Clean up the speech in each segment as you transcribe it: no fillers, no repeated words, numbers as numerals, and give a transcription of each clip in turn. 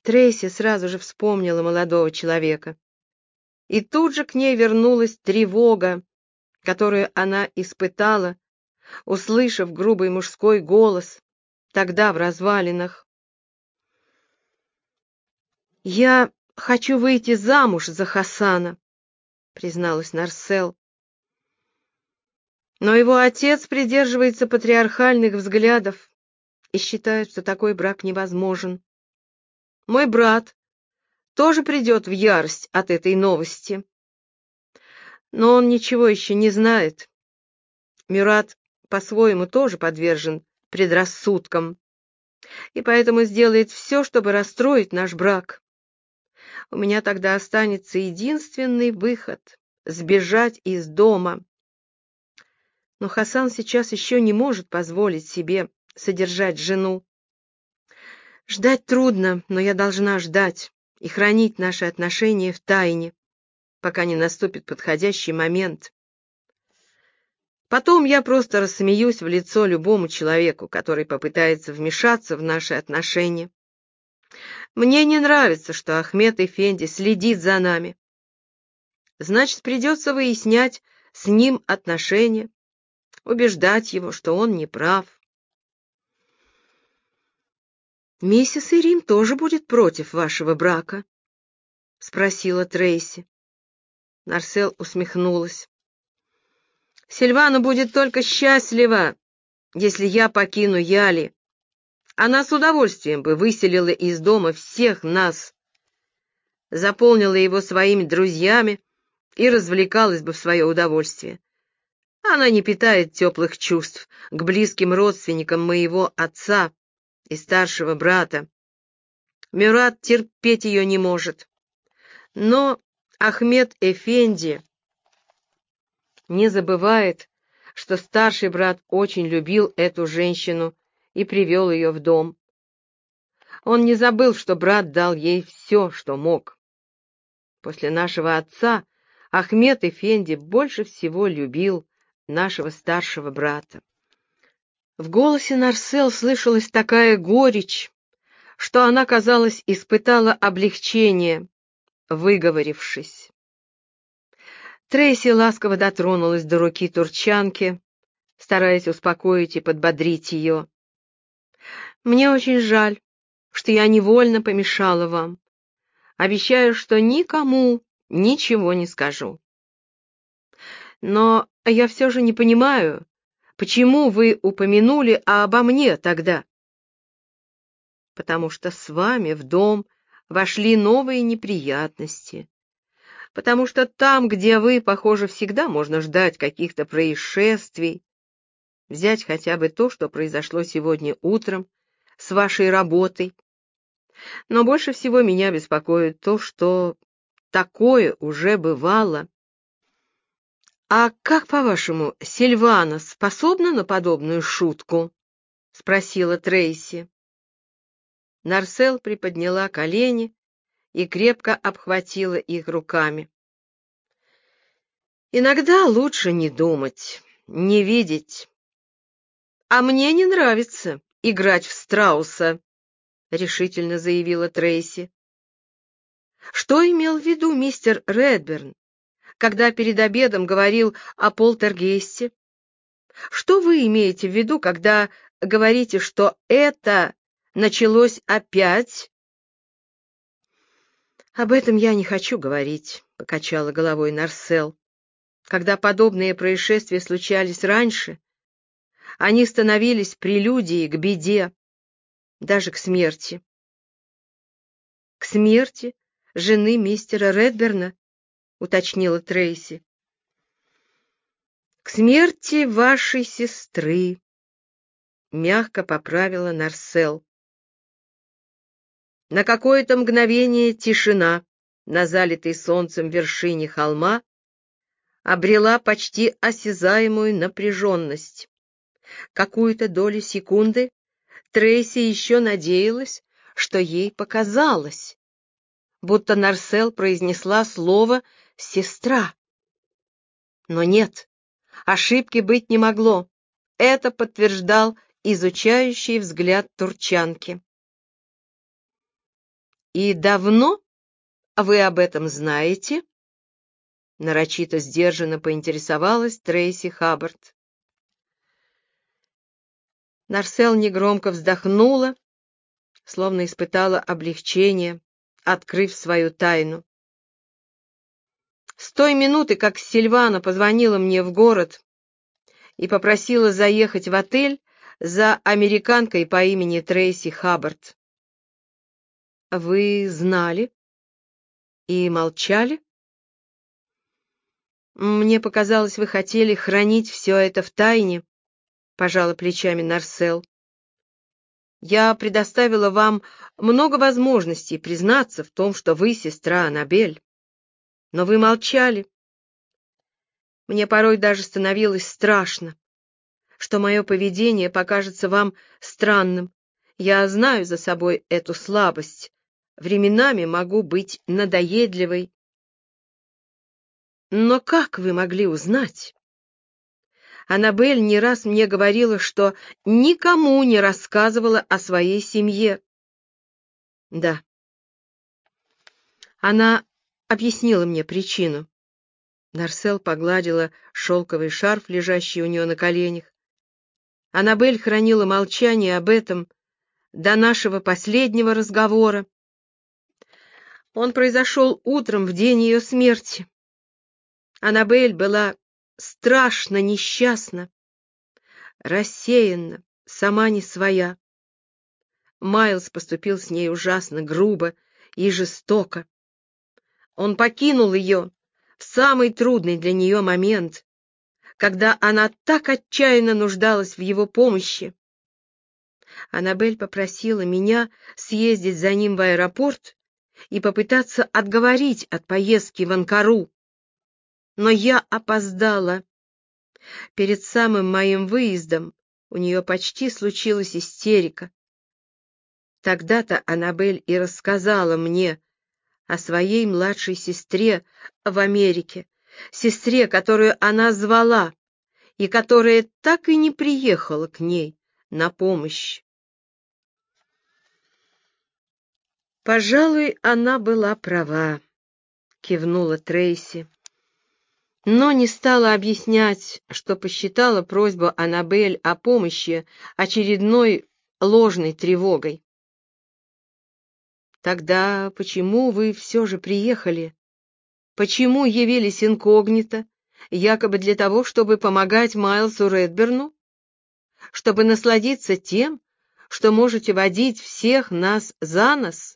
Трейси сразу же вспомнила молодого человека. И тут же к ней вернулась тревога, которую она испытала, услышав грубый мужской голос тогда в развалинах. «Я хочу выйти замуж за Хасана», — призналась Нарсел. «Но его отец придерживается патриархальных взглядов и считает, что такой брак невозможен. Мой брат тоже придет в ярость от этой новости. Но он ничего еще не знает. Мюрат по-своему тоже подвержен предрассудкам, и поэтому сделает все, чтобы расстроить наш брак. У меня тогда останется единственный выход — сбежать из дома. Но Хасан сейчас еще не может позволить себе содержать жену. Ждать трудно, но я должна ждать и хранить наши отношения в тайне, пока не наступит подходящий момент. Потом я просто рассмеюсь в лицо любому человеку, который попытается вмешаться в наши отношения. Мне не нравится, что Ахмед Эфенди следит за нами. Значит, придется выяснять с ним отношения, убеждать его, что он не прав. «Миссис Ирин тоже будет против вашего брака?» — спросила Трейси. Нарсел усмехнулась. «Сильвана будет только счастлива, если я покину Яли. Она с удовольствием бы выселила из дома всех нас, заполнила его своими друзьями и развлекалась бы в свое удовольствие. Она не питает теплых чувств к близким родственникам моего отца и старшего брата. Мюрат терпеть ее не может. Но Ахмед Эфенди не забывает, что старший брат очень любил эту женщину и привел ее в дом. Он не забыл, что брат дал ей все, что мог. После нашего отца Ахмед Эфенди больше всего любил нашего старшего брата. В голосе Нарсел слышалась такая горечь, что она, казалось, испытала облегчение, выговорившись. Трейси ласково дотронулась до руки турчанки, стараясь успокоить и подбодрить ее. «Мне очень жаль, что я невольно помешала вам. Обещаю, что никому ничего не скажу. Но я все же не понимаю, почему вы упомянули обо мне тогда?» «Потому что с вами в дом вошли новые неприятности. Потому что там, где вы, похоже, всегда можно ждать каких-то происшествий. Взять хотя бы то, что произошло сегодня утром с вашей работой. Но больше всего меня беспокоит то, что такое уже бывало. «А как, по-вашему, Сильвана способна на подобную шутку?» — спросила Трейси. Нарсел приподняла колени и крепко обхватила их руками. «Иногда лучше не думать, не видеть. А мне не нравится играть в страуса», — решительно заявила Трейси. «Что имел в виду мистер Редберн, когда перед обедом говорил о полтергейсте? Что вы имеете в виду, когда говорите, что это началось опять?» «Об этом я не хочу говорить», — покачала головой Нарсел. «Когда подобные происшествия случались раньше, они становились прелюдией к беде, даже к смерти». «К смерти жены мистера Редберна?» — уточнила Трейси. «К смерти вашей сестры», — мягко поправила Нарсел. На какое-то мгновение тишина на залитой солнцем вершине холма обрела почти осязаемую напряженность. Какую-то долю секунды Трейси еще надеялась, что ей показалось, будто Нарсел произнесла слово «сестра». Но нет, ошибки быть не могло. Это подтверждал изучающий взгляд турчанки. И давно вы об этом знаете? Нарочито сдержанно поинтересовалась Трейси Хаббард. Нарсел негромко вздохнула, словно испытала облегчение, открыв свою тайну. С той минуты, как Сильвана позвонила мне в город и попросила заехать в отель за американкой по имени Трейси Хаббард. Вы знали и молчали? Мне показалось, вы хотели хранить все это в тайне, пожала плечами Нарсел. Я предоставила вам много возможностей признаться в том, что вы сестра Аннабель. Но вы молчали. Мне порой даже становилось страшно, что мое поведение покажется вам странным. Я знаю за собой эту слабость. Временами могу быть надоедливой. Но как вы могли узнать? Аннабель не раз мне говорила, что никому не рассказывала о своей семье. Да. Она объяснила мне причину. Нарсел погладила шелковый шарф, лежащий у нее на коленях. Аннабель хранила молчание об этом до нашего последнего разговора. Он произошел утром в день ее смерти. Аннабель была страшно несчастна, рассеянна, сама не своя. Майлз поступил с ней ужасно грубо и жестоко. Он покинул ее в самый трудный для нее момент, когда она так отчаянно нуждалась в его помощи. Аннабель попросила меня съездить за ним в аэропорт и попытаться отговорить от поездки в Анкару. Но я опоздала. Перед самым моим выездом у нее почти случилась истерика. Тогда-то Аннабель и рассказала мне о своей младшей сестре в Америке, сестре, которую она звала, и которая так и не приехала к ней на помощь. «Пожалуй, она была права», — кивнула Трейси, но не стала объяснять, что посчитала просьбу Аннабель о помощи очередной ложной тревогой. «Тогда почему вы все же приехали? Почему явились инкогнито, якобы для того, чтобы помогать Майлсу Редберну? Чтобы насладиться тем, что можете водить всех нас за нос?»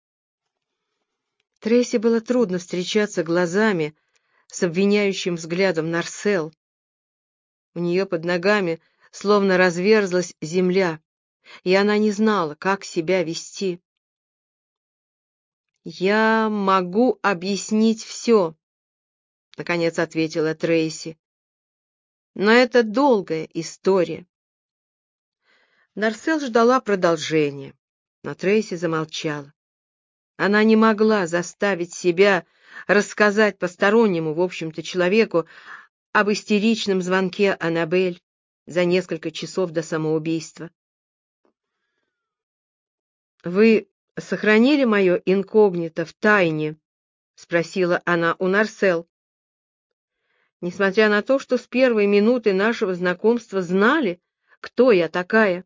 Трейси было трудно встречаться глазами с обвиняющим взглядом Нарсел. У нее под ногами словно разверзлась земля, и она не знала, как себя вести. «Я могу объяснить все», — наконец ответила Трейси. «Но это долгая история». Нарсел ждала продолжения, но Трейси замолчала. Она не могла заставить себя рассказать постороннему, в общем-то, человеку об истеричном звонке Аннабель за несколько часов до самоубийства. «Вы сохранили мое инкогнито в тайне?» — спросила она у Нарсел. «Несмотря на то, что с первой минуты нашего знакомства знали, кто я такая».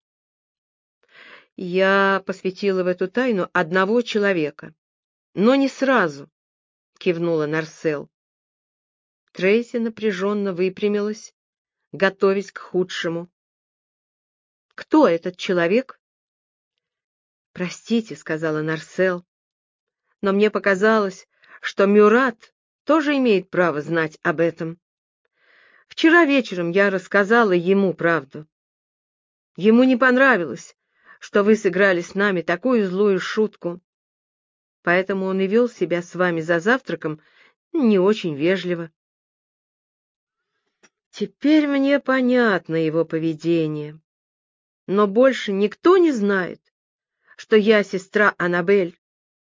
«Я посвятила в эту тайну одного человека, но не сразу», — кивнула Нарсел. Трейси напряженно выпрямилась, готовясь к худшему. «Кто этот человек?» «Простите», — сказала Нарсел, — «но мне показалось, что Мюрат тоже имеет право знать об этом. Вчера вечером я рассказала ему правду. Ему не понравилось, что вы сыграли с нами такую злую шутку, поэтому он и вел себя с вами за завтраком не очень вежливо. Теперь мне понятно его поведение, но больше никто не знает, что я сестра Аннабель.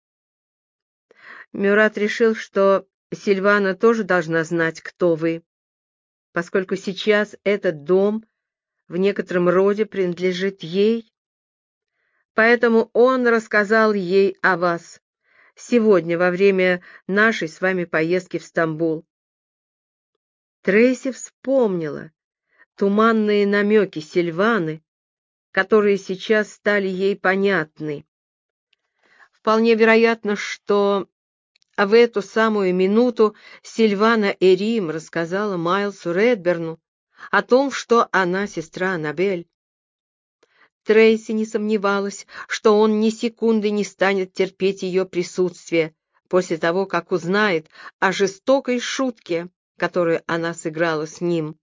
Мюрат решил, что Сильвана тоже должна знать, кто вы, поскольку сейчас этот дом в некотором роде принадлежит ей. Поэтому он рассказал ей о вас сегодня во время нашей с вами поездки в Стамбул. Трейси вспомнила туманные намеки Сильваны, которые сейчас стали ей понятны. Вполне вероятно, что в эту самую минуту Сильвана Эрим рассказала Майлсу Редберну о том, что она сестра Аннабель. Трейси не сомневалась, что он ни секунды не станет терпеть ее присутствие после того, как узнает о жестокой шутке, которую она сыграла с ним.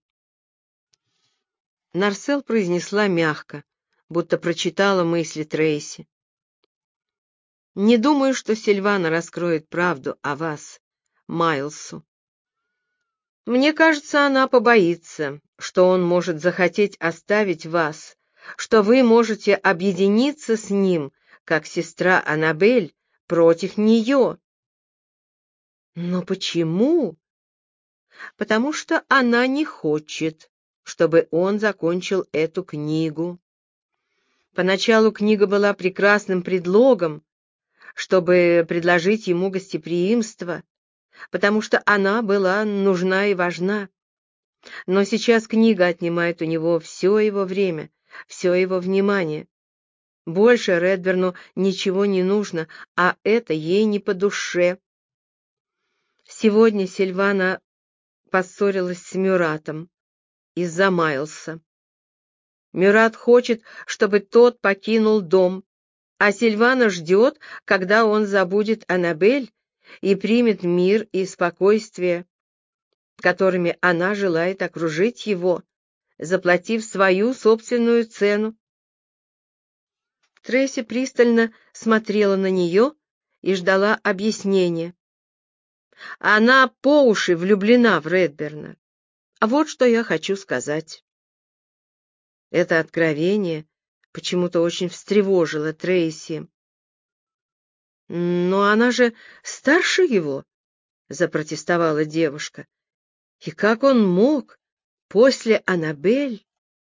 Нарсел произнесла мягко, будто прочитала мысли Трейси. «Не думаю, что Сильвана раскроет правду о вас, Майлсу. Мне кажется, она побоится, что он может захотеть оставить вас, что вы можете объединиться с ним, как сестра Аннабель, против нее». «Но почему?» «Потому что она не хочет, чтобы он закончил эту книгу. Поначалу книга была прекрасным предлогом, чтобы предложить ему гостеприимство, потому что она была нужна и важна. Но сейчас книга отнимает у него все его время, все его внимание. Больше Редберну ничего не нужно, а это ей не по душе. Сегодня Сильвана поссорилась с Мюратом из-за Майлса. Мюрат хочет, чтобы тот покинул дом, а Сильвана ждет, когда он забудет Аннабель и примет мир и спокойствие, которыми она желает окружить его, заплатив свою собственную цену. Трейси пристально смотрела на нее и ждала объяснения. Она по уши влюблена в Редберна. А вот что я хочу сказать. Это откровение почему-то очень встревожило Трейси. «Но она же старше его», — запротестовала девушка. «И как он мог после Аннабель?»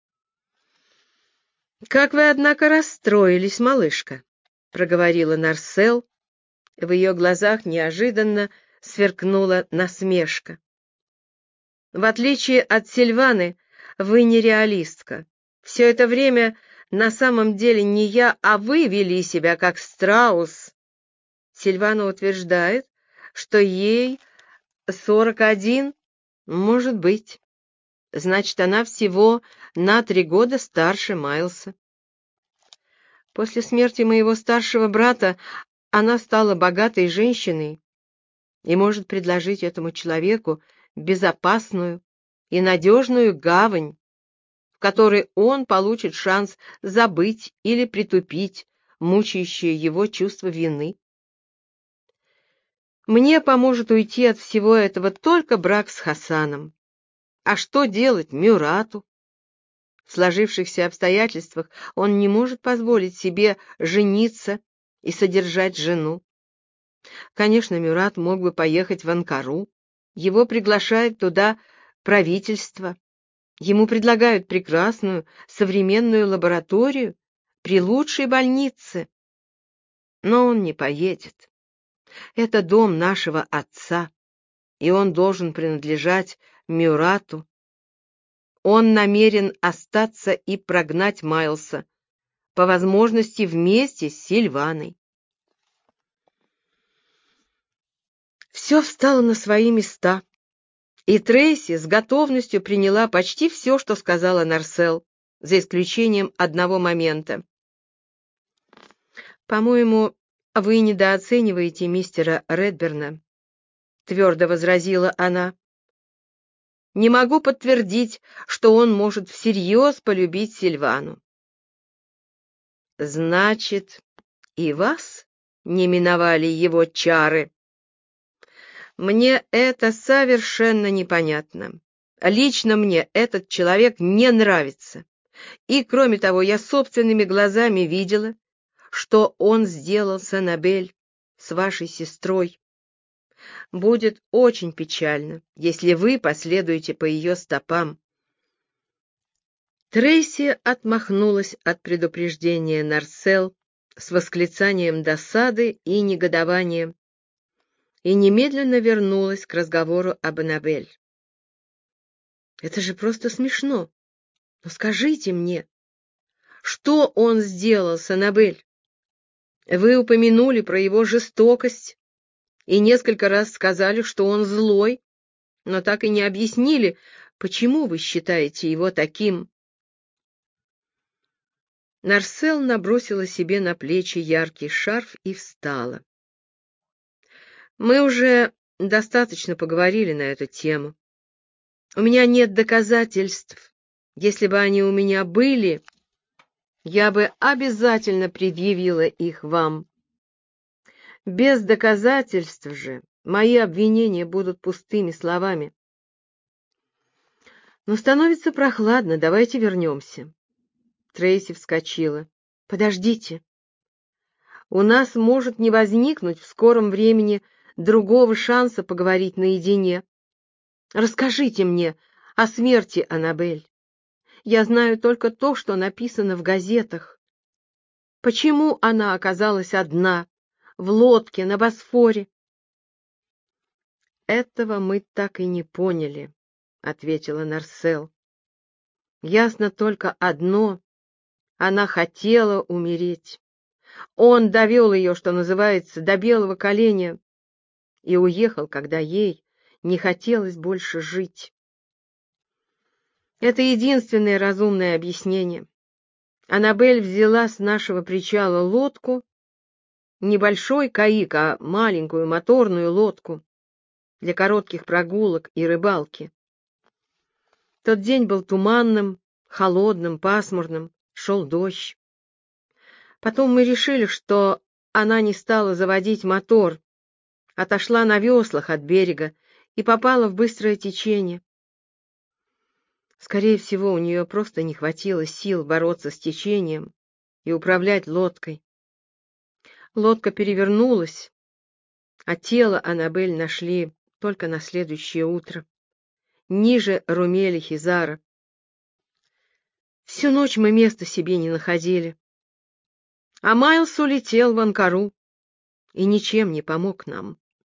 «Как вы, однако, расстроились, малышка», — проговорила Нарсел. В ее глазах неожиданно сверкнула насмешка. «В отличие от Сильваны, вы не реалистка. Все это время на самом деле не я, а вы вели себя как страус. Сильвана утверждает, что ей 41, может быть. Значит, она всего на 3 года старше Майлса. После смерти моего старшего брата она стала богатой женщиной и может предложить этому человеку безопасную и надежную гавань, в которой он получит шанс забыть или притупить мучающее его чувство вины. Мне поможет уйти от всего этого только брак с Хасаном. А что делать Мюрату? В сложившихся обстоятельствах он не может позволить себе жениться и содержать жену. Конечно, Мюрат мог бы поехать в Анкару. Его приглашает туда правительство. Ему предлагают прекрасную современную лабораторию при лучшей больнице. Но он не поедет. Это дом нашего отца, и он должен принадлежать Мюрату. Он намерен остаться и прогнать Майлса, по возможности вместе с Сильваной. Все встало на свои места, и Трейси с готовностью приняла почти все, что сказала Нарсел, за исключением одного момента. «По-моему, вы недооцениваете мистера Редберна», — твердо возразила она. «Не могу подтвердить, что он может всерьез полюбить Сильвану». «Значит, и вас не миновали его чары?» «Мне это совершенно непонятно. Лично мне этот человек не нравится. И, кроме того, я собственными глазами видела, что он сделал с Аннабель, с вашей сестрой. Будет очень печально, если вы последуете по ее стопам». Трейси отмахнулась от предупреждения Нарсел с восклицанием досады и негодования и немедленно вернулась к разговору об Аннабель. «Это же просто смешно. Но скажите мне, что он сделал с Аннабель? Вы упомянули про его жестокость и несколько раз сказали, что он злой, но так и не объяснили, почему вы считаете его таким». Нарсел набросила себе на плечи яркий шарф и встала. «Мы уже достаточно поговорили на эту тему. У меня нет доказательств. Если бы они у меня были, я бы обязательно предъявила их вам. Без доказательств же мои обвинения будут пустыми словами. Но становится прохладно, давайте вернемся». Трейси вскочила. «Подождите. У нас может не возникнуть в скором времени другого шанса поговорить наедине. Расскажите мне о смерти Аннабель. Я знаю только то, что написано в газетах. Почему она оказалась одна, в лодке на Босфоре?» «Этого мы так и не поняли», — ответила Нарсел. «Ясно только одно — она хотела умереть. Он довел ее, что называется, до белого коленя, и уехал, когда ей не хотелось больше жить. Это единственное разумное объяснение. Аннабель взяла с нашего причала лодку, небольшой каик, а маленькую моторную лодку для коротких прогулок и рыбалки. Тот день был туманным, холодным, пасмурным, шел дождь. Потом мы решили, что она не стала заводить мотор, отошла на веслах от берега и попала в быстрое течение. Скорее всего, у нее просто не хватило сил бороться с течением и управлять лодкой. Лодка перевернулась, а тело Аннабель нашли только на следующее утро, ниже Румели-Хизара. Всю ночь мы места себе не находили. А Майлз улетел в Анкару и ничем не помог нам.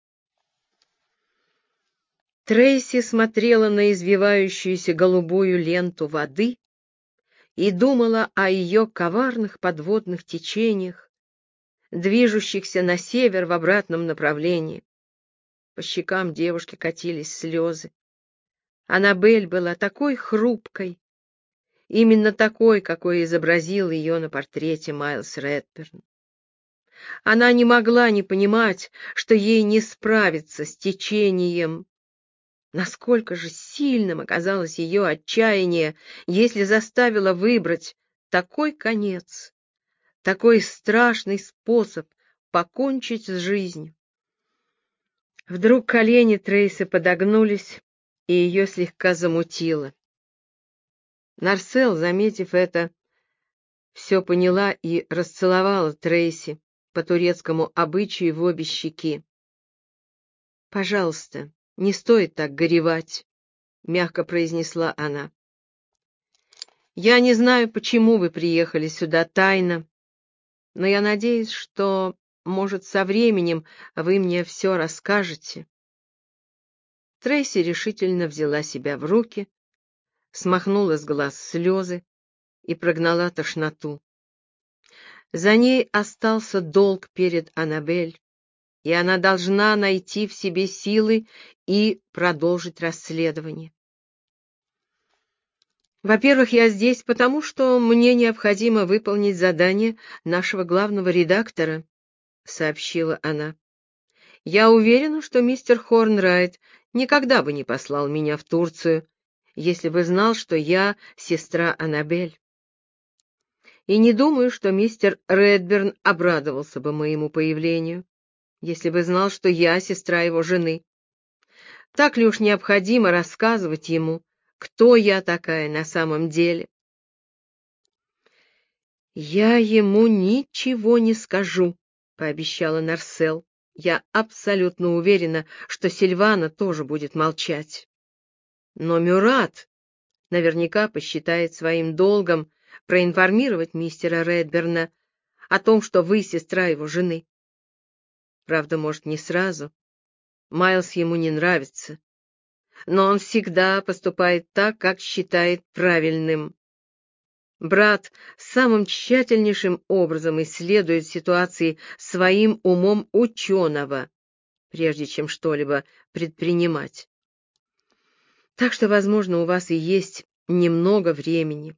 Трейси смотрела на извивающуюся голубую ленту воды и думала о ее коварных подводных течениях, движущихся на север в обратном направлении. По щекам девушки катились слезы. Аннабель была такой хрупкой, именно такой, какой изобразил ее на портрете Майлз Редберн. Она не могла не понимать, что ей не справиться с течением. Насколько же сильным оказалось ее отчаяние, если заставило выбрать такой конец, такой страшный способ покончить с жизнью. Вдруг колени Трейси подогнулись, и ее слегка замутило. Нарсел, заметив это, все поняла и расцеловала Трейси по турецкому обычаю в обе щеки. «Пожалуйста, не стоит так горевать», — мягко произнесла она. «Я не знаю, почему вы приехали сюда тайно, но я надеюсь, что, может, со временем вы мне все расскажете». Трейси решительно взяла себя в руки, смахнула с глаз слезы и прогнала тошноту. За ней остался долг перед Аннабель, и она должна найти в себе силы и продолжить расследование. «Во-первых, я здесь потому, что мне необходимо выполнить задание нашего главного редактора», — сообщила она. «Я уверена, что мистер Хорнрайт никогда бы не послал меня в Турцию, если бы знал, что я сестра Аннабель. И не думаю, что мистер Редберн обрадовался бы моему появлению, если бы знал, что я сестра его жены. Так ли уж необходимо рассказывать ему, кто я такая на самом деле?» «Я ему ничего не скажу», — пообещала Нарсел. «Я абсолютно уверена, что Сильвана тоже будет молчать. Но Мюрат наверняка посчитает своим долгом проинформировать мистера Редберна о том, что вы сестра его жены. Правда, может, не сразу. Майлз ему не нравится. Но он всегда поступает так, как считает правильным. Брат самым тщательнейшим образом исследует ситуации своим умом ученого, прежде чем что-либо предпринимать. Так что, возможно, у вас и есть немного времени.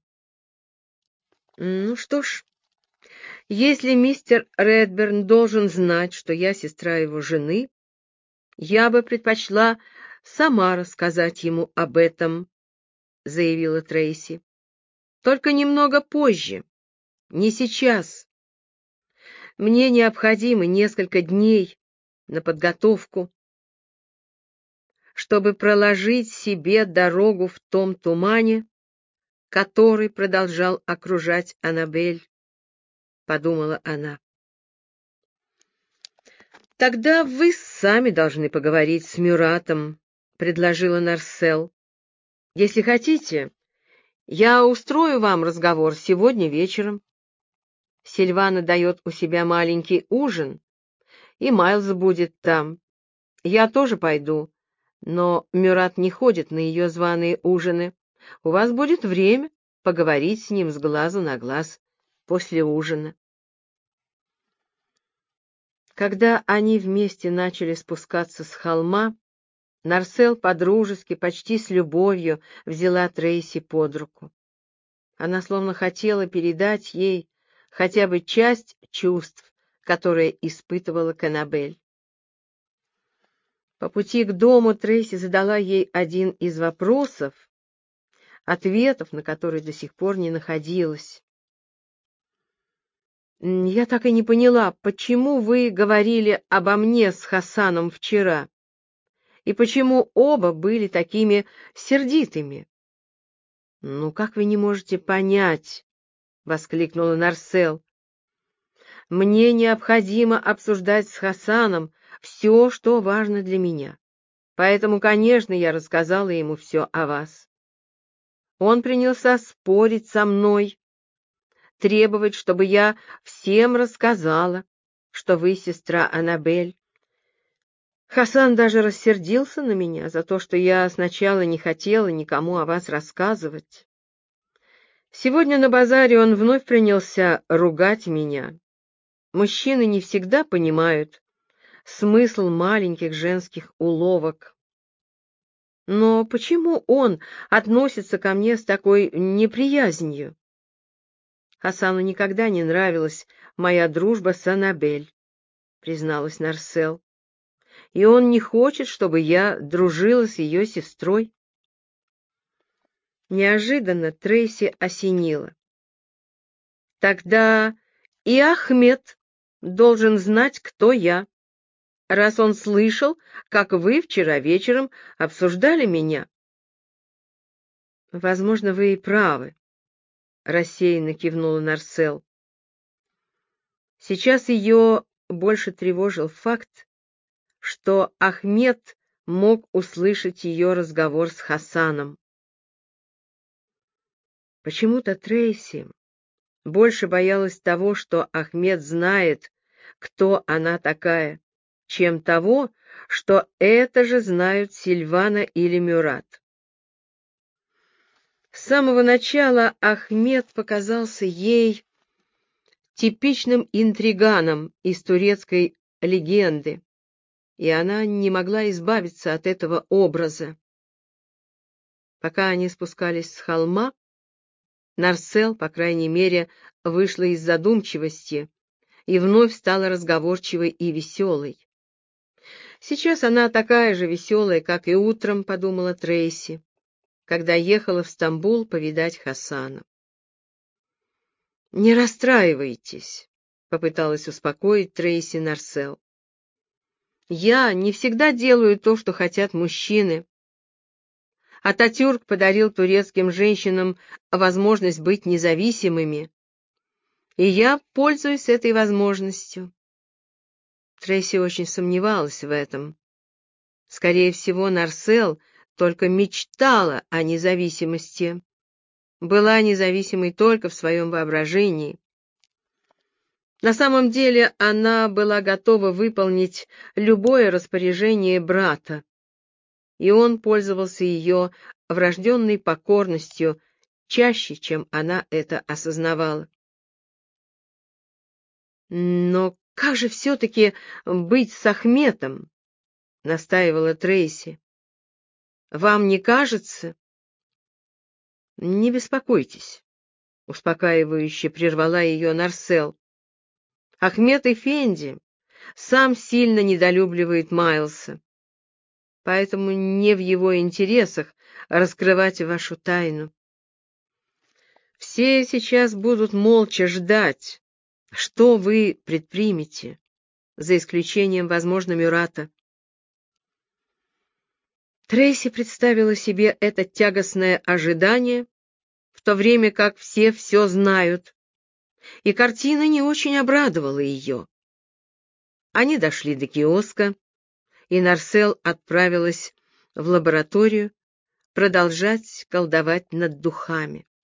Ну что ж, если мистер Редберн должен знать, что я сестра его жены, я бы предпочла сама рассказать ему об этом, заявила Трейси. Только немного позже, не сейчас. Мне необходимо несколько дней на подготовку, чтобы проложить себе дорогу в том тумане, который продолжал окружать Аннабель, подумала она. Тогда вы сами должны поговорить с Мюратом, предложила Нарсел. Если хотите, я устрою вам разговор сегодня вечером. Сильвана дает у себя маленький ужин, и Майлз будет там. Я тоже пойду, но Мюрат не ходит на ее званые ужины. У вас будет время поговорить с ним с глазу на глаз после ужина. Когда они вместе начали спускаться с холма, Нарсел подружески, почти с любовью, взяла Трейси под руку. Она словно хотела передать ей хотя бы часть чувств, которые испытывала к Аннабель. По пути к дому Трейси задала ей один из вопросов, ответов на который до сих пор не находилось. «Я так и не поняла, почему вы говорили обо мне с Хасаном вчера, и почему оба были такими сердитыми?» «Ну, как вы не можете понять?» — воскликнула Нарсел. «Мне необходимо обсуждать с Хасаном все, что важно для меня. Поэтому, конечно, я рассказала ему все о вас. Он принялся спорить со мной, требовать, чтобы я всем рассказала, что вы сестра Аннабель. Хасан даже рассердился на меня за то, что я сначала не хотела никому о вас рассказывать. Сегодня на базаре он вновь принялся ругать меня. Мужчины не всегда понимают смысл маленьких женских уловок. Но почему он относится ко мне с такой неприязнью? Хасану никогда не нравилась моя дружба с Аннабель, призналась Нарсел, и он не хочет, чтобы я дружила с ее сестрой. Неожиданно Трейси осенило. Тогда и Ахмед должен знать, кто я, раз он слышал, как вы вчера вечером обсуждали меня. Возможно, вы и правы, рассеянно кивнула Нарсел. Сейчас ее больше тревожил факт, что Ахмед мог услышать ее разговор с Хасаном. Почему-то Трейси больше боялась того, что Ахмед знает, кто она такая, чем того, что это же знают Сильвана или Мюрат. С самого начала Ахмед показался ей типичным интриганом из турецкой легенды, и она не могла избавиться от этого образа. Пока они спускались с холма, Нарсел, по крайней мере, вышла из задумчивости и вновь стала разговорчивой и веселой. Сейчас она такая же веселая, как и утром, подумала Трейси, когда ехала в Стамбул повидать Хасана. «Не расстраивайтесь», — попыталась успокоить Трейси Нарсел. «Я не всегда делаю то, что хотят мужчины. Ататюрк подарил турецким женщинам возможность быть независимыми, и я пользуюсь этой возможностью». Трейси очень сомневалась в этом. Скорее всего, Нарсел только мечтала о независимости, была независимой только в своем воображении. На самом деле она была готова выполнить любое распоряжение брата, и он пользовался ее врожденной покорностью чаще, чем она это осознавала. «Но как же все-таки быть с Ахметом?» — настаивала Трейси. «Вам не кажется?» «Не беспокойтесь», — успокаивающе прервала ее Нарсел. «Ахмед Эфенди сам сильно недолюбливает Майлса, поэтому не в его интересах раскрывать вашу тайну. Все сейчас будут молча ждать, что вы предпримете, за исключением, возможно, Мюрата». Трейси представила себе это тягостное ожидание, в то время как все знают, и картина не очень обрадовала ее. Они дошли до киоска, и Нарсел отправилась в лабораторию продолжать колдовать над духами.